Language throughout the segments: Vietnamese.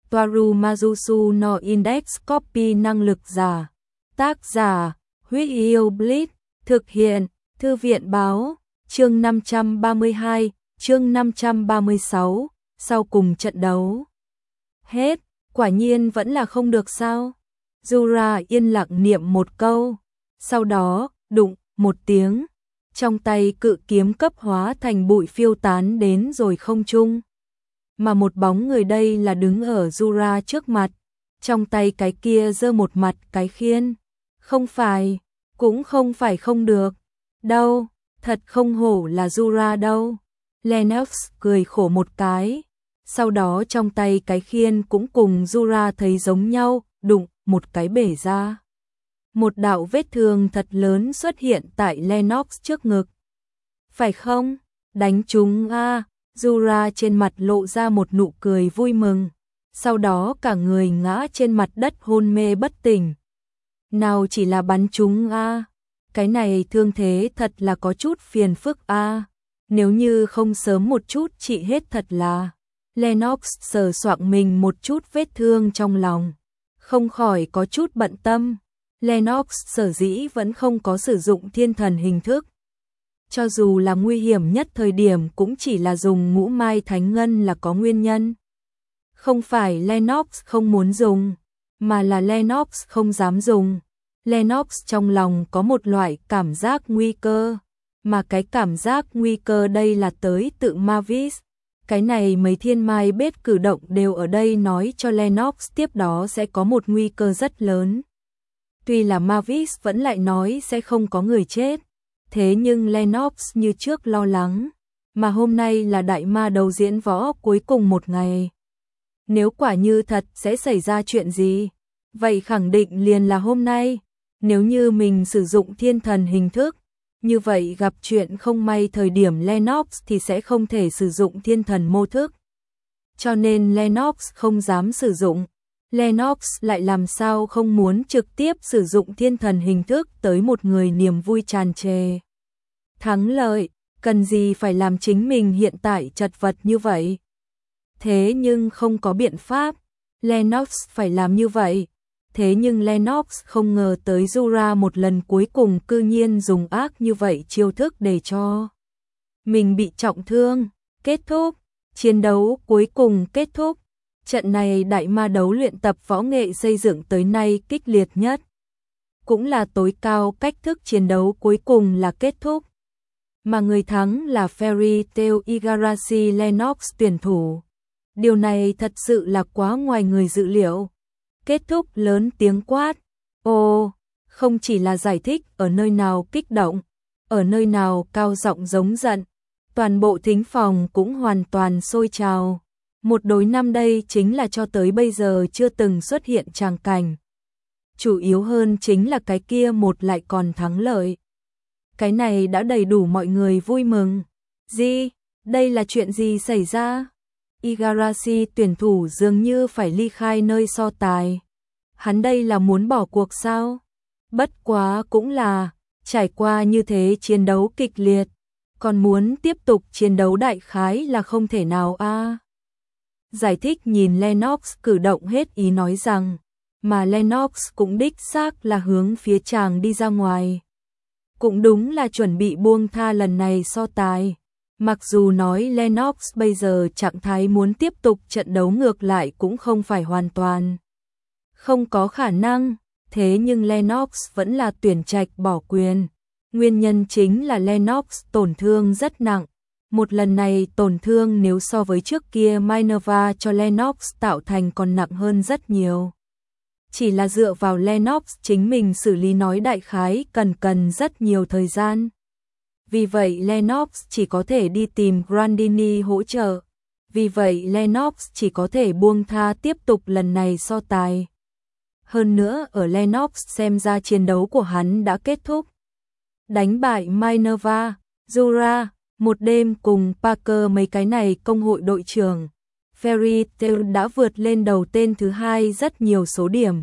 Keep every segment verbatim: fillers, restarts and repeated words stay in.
Toaru Majusu no Index Copy năng lực giả. Tác giả, Huyết Yêu Bleach. Thực hiện, Thư viện báo. Chương năm trăm ba mươi hai, chương năm trăm ba mươi sáu, sau cùng trận đấu. Hết, quả nhiên vẫn là không được sao? Jura yên lặng niệm một câu. Sau đó, đụng, một tiếng. Trong tay cự kiếm cấp hóa thành bụi phiêu tán đến rồi không trung. Mà một bóng người đây là đứng ở Jura trước mặt. Trong tay cái kia giơ một mặt cái khiên. Không phải, cũng không phải không được. Đâu, thật không hổ là Jura đâu. Lennox cười khổ một cái. Sau đó trong tay cái khiên cũng cùng Jura thấy giống nhau, đụng, một cái bể ra. Một đạo vết thương thật lớn xuất hiện tại Lennox trước ngực. Phải không? Đánh trúng a. À. Jura trên mặt lộ ra một nụ cười vui mừng. Sau đó cả người ngã trên mặt đất hôn mê bất tỉnh. Nào chỉ là bắn trúng a. À. Cái này thương thế thật là có chút phiền phức a. À. Nếu như không sớm một chút trị hết thật là. Lennox sờ soạng mình một chút vết thương trong lòng. Không khỏi có chút bận tâm. Lennox sở dĩ vẫn không có sử dụng thiên thần hình thức. Cho dù là nguy hiểm nhất thời điểm cũng chỉ là dùng ngũ mai thánh ngân là có nguyên nhân. Không phải Lennox không muốn dùng, mà là Lennox không dám dùng. Lennox trong lòng có một loại cảm giác nguy cơ, mà cái cảm giác nguy cơ đây là tới tự Mavis. Cái này mấy thiên mai bết cử động đều ở đây nói cho Lennox tiếp đó sẽ có một nguy cơ rất lớn. Tuy là Mavis vẫn lại nói sẽ không có người chết, thế nhưng Lennox như trước lo lắng, mà hôm nay là đại ma đầu diễn võ cuối cùng một ngày. Nếu quả như thật sẽ xảy ra chuyện gì, vậy khẳng định liền là hôm nay. Nếu như mình sử dụng thiên thần hình thức, như vậy gặp chuyện không may thời điểm Lennox thì sẽ không thể sử dụng thiên thần mô thức. Cho nên Lennox không dám sử dụng. Lennox lại làm sao không muốn trực tiếp sử dụng thiên thần hình thức tới một người niềm vui tràn trề. Thắng lợi, cần gì phải làm chính mình hiện tại chật vật như vậy. Thế nhưng không có biện pháp, Lennox phải làm như vậy. Thế nhưng Lennox không ngờ tới Jura một lần cuối cùng cư nhiên dùng ác như vậy chiêu thức để cho mình bị trọng thương. Kết thúc, chiến đấu cuối cùng kết thúc. Trận này đại ma đấu luyện tập võ nghệ xây dựng tới nay kích liệt nhất. Cũng là tối cao cách thức chiến đấu cuối cùng là kết thúc. Mà người thắng là Fairy Tail Igarashi Lennox tuyển thủ. Điều này thật sự là quá ngoài người dự liệu. Kết thúc lớn tiếng quát. Ồ, không chỉ là giải thích ở nơi nào kích động, ở nơi nào cao giọng giống giận. Toàn bộ thính phòng cũng hoàn toàn sôi trào. Một đối năm đây chính là cho tới bây giờ chưa từng xuất hiện tràng cảnh. Chủ yếu hơn chính là cái kia một lại còn thắng lợi. Cái này đã đầy đủ mọi người vui mừng. Gì? Đây là chuyện gì xảy ra? Igarashi tuyển thủ dường như phải ly khai nơi so tài. Hắn đây là muốn bỏ cuộc sao? Bất quá cũng là, trải qua như thế chiến đấu kịch liệt, còn muốn tiếp tục chiến đấu đại khái là không thể nào a. À. Giải thích nhìn Lennox cử động hết ý nói rằng, mà Lennox cũng đích xác là hướng phía chàng đi ra ngoài. Cũng đúng là chuẩn bị buông tha lần này so tài. Mặc dù nói Lennox bây giờ trạng thái muốn tiếp tục trận đấu ngược lại cũng không phải hoàn toàn không có khả năng, thế nhưng Lennox vẫn là tuyển trạch bỏ quyền. Nguyên nhân chính là Lennox tổn thương rất nặng. Một lần này tổn thương nếu so với trước kia Minerva cho Lennox tạo thành còn nặng hơn rất nhiều. Chỉ là dựa vào Lennox chính mình xử lý nói đại khái cần cần rất nhiều thời gian. Vì vậy Lennox chỉ có thể đi tìm Grandini hỗ trợ. Vì vậy Lennox chỉ có thể buông tha tiếp tục lần này so tài. Hơn nữa ở Lennox xem ra chiến đấu của hắn đã kết thúc. Đánh bại Minerva, Jura, một đêm cùng Parker mấy cái này công hội đội trưởng. Fairy Tail đã vượt lên đầu tên thứ hai rất nhiều số điểm.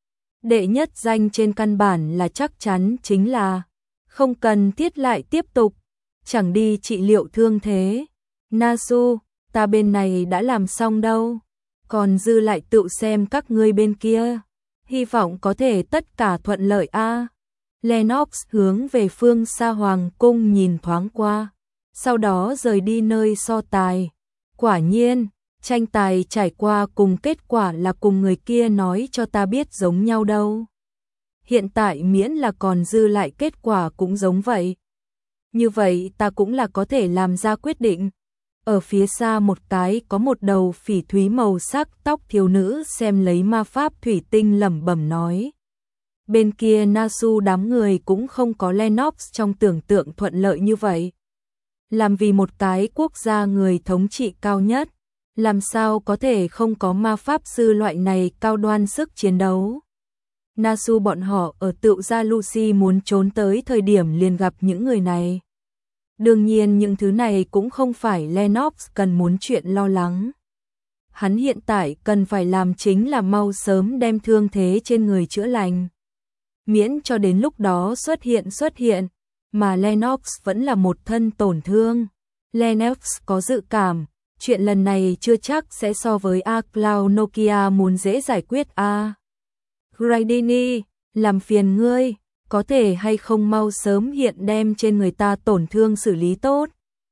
Đệ nhất danh trên căn bản là chắc chắn chính là không cần thiết lại tiếp tục, chẳng đi trị liệu thương thế. Nasu, ta bên này đã làm xong đâu. còn dư lại tự xem các ngươi bên kia. Hy vọng có thể tất cả thuận lợi a. Lennox hướng về phương xa hoàng cung nhìn thoáng qua, sau đó rời đi nơi so tài. Quả nhiên, tranh tài trải qua cùng kết quả là cùng người kia nói cho ta biết giống nhau đâu. Hiện tại miễn là còn dư lại kết quả cũng giống vậy. Như vậy ta cũng là có thể làm ra quyết định. Ở phía xa một cái có một đầu phỉ thúy màu sắc tóc thiếu nữ xem lấy ma pháp thủy tinh lẩm bẩm nói. Bên kia Nasu đám người cũng không có Lennox trong tưởng tượng thuận lợi như vậy. Làm vì một cái quốc gia người thống trị cao nhất, làm sao có thể không có ma pháp sư loại này cao đoan sức chiến đấu. Nasu bọn họ ở tựu gia Lucy muốn trốn tới thời điểm liền gặp những người này. Đương nhiên những thứ này cũng không phải Lennox cần muốn chuyện lo lắng. Hắn hiện tại cần phải làm chính là mau sớm đem thương thế trên người chữa lành. Miễn cho đến lúc đó xuất hiện xuất hiện, mà Lennox vẫn là một thân tổn thương. Lennox có dự cảm, chuyện lần này chưa chắc sẽ so với A Cloud Nokia muốn dễ giải quyết a. Grandini, làm phiền ngươi, có thể hay không mau sớm hiện đem trên người ta tổn thương xử lý tốt.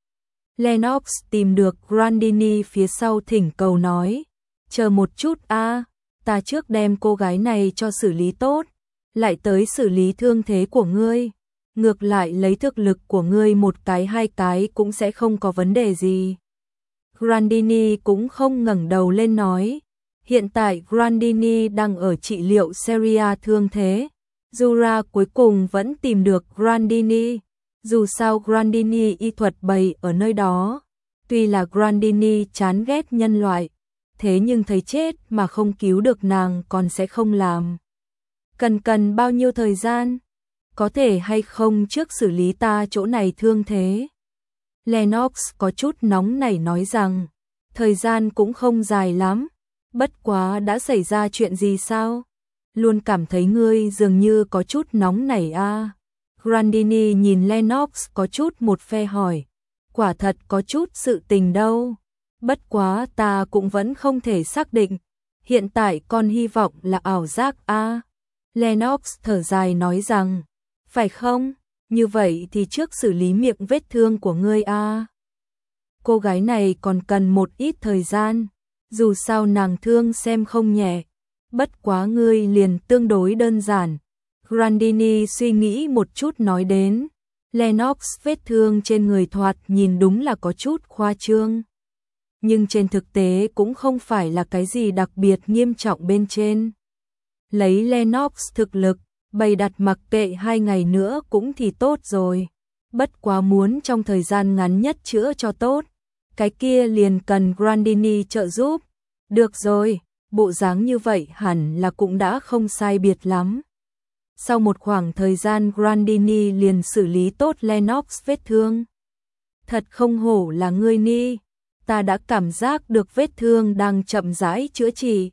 Lennox tìm được Grandini phía sau thỉnh cầu nói, chờ một chút a, ta trước đem cô gái này cho xử lý tốt, lại tới xử lý thương thế của ngươi. Ngược lại lấy thực lực của ngươi một cái hai cái cũng sẽ không có vấn đề gì. Grandini cũng không ngẩng đầu lên nói, hiện tại Grandini đang ở trị liệu Seria thương thế. Jura cuối cùng vẫn tìm được Grandini, dù sao Grandini y thuật bày ở nơi đó. Tuy là Grandini chán ghét nhân loại, thế nhưng thấy chết mà không cứu được nàng còn sẽ không làm. Cần cần bao nhiêu thời gian? Có thể hay không trước xử lý ta chỗ này thương thế? Lennox có chút nóng nảy nói rằng, thời gian cũng không dài lắm, bất quá đã xảy ra chuyện gì sao? Luôn cảm thấy ngươi dường như có chút nóng nảy a. À. Grandini nhìn Lennox có chút một phe hỏi, quả thật có chút sự tình đâu, bất quá ta cũng vẫn không thể xác định, hiện tại con hy vọng là ảo giác a. À. Lennox thở dài nói rằng, phải không, như vậy thì trước xử lý miệng vết thương của ngươi a. À. Cô gái này còn cần một ít thời gian, dù sao nàng thương xem không nhẹ. Bất quá ngươi liền tương đối đơn giản. Grandini suy nghĩ một chút nói đến, Lennox vết thương trên người thoạt nhìn đúng là có chút khoa trương. Nhưng trên thực tế cũng không phải là cái gì đặc biệt nghiêm trọng bên trên. Lấy Lennox thực lực, bày đặt mặc kệ hai ngày nữa cũng thì tốt rồi. Bất quá muốn trong thời gian ngắn nhất chữa cho tốt, cái kia liền cần Grandini trợ giúp. Được rồi. Bộ dáng như vậy hẳn là cũng đã không sai biệt lắm. Sau một khoảng thời gian Grandini liền xử lý tốt Lennox vết thương. Thật không hổ là ngươi ni, ta đã cảm giác được vết thương đang chậm rãi chữa trị.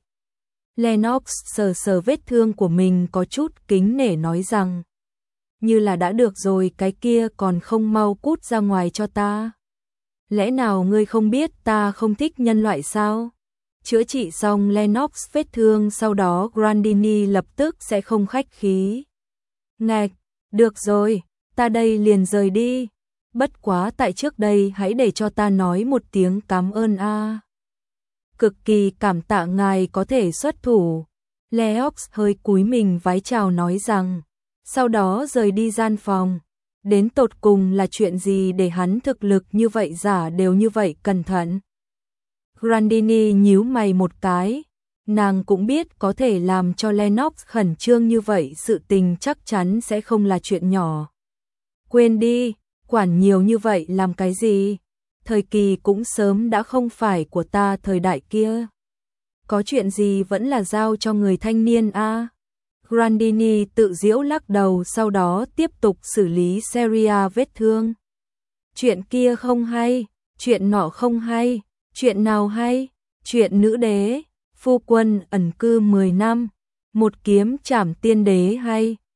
Lennox sờ sờ vết thương của mình có chút kính nể nói rằng, như là đã được rồi cái kia còn không mau cút ra ngoài cho ta. Lẽ nào ngươi không biết ta không thích nhân loại sao? Chữa trị xong Lennox vết thương sau đó Grandini lập tức sẽ không khách khí. Ngạch, được rồi, ta đây liền rời đi. Bất quá tại trước đây hãy để cho ta nói một tiếng cảm ơn a. À. Cực kỳ cảm tạ ngài có thể xuất thủ. Lennox hơi cúi mình vái chào nói rằng, sau đó rời đi gian phòng. Đến tột cùng là chuyện gì để hắn thực lực như vậy giả đều như vậy cẩn thận. Grandini nhíu mày một cái, nàng cũng biết có thể làm cho Lennox khẩn trương như vậy sự tình chắc chắn sẽ không là chuyện nhỏ. Quên đi, quản nhiều như vậy làm cái gì? Thời kỳ cũng sớm đã không phải của ta thời đại kia. Có chuyện gì vẫn là giao cho người thanh niên a. À? Grandini tự giễu lắc đầu sau đó tiếp tục xử lý Seria vết thương. Chuyện kia không hay, chuyện nọ không hay. Chuyện nào hay? Chuyện nữ đế, phu quân ẩn cư mười năm, một kiếm trảm tiên đế hay?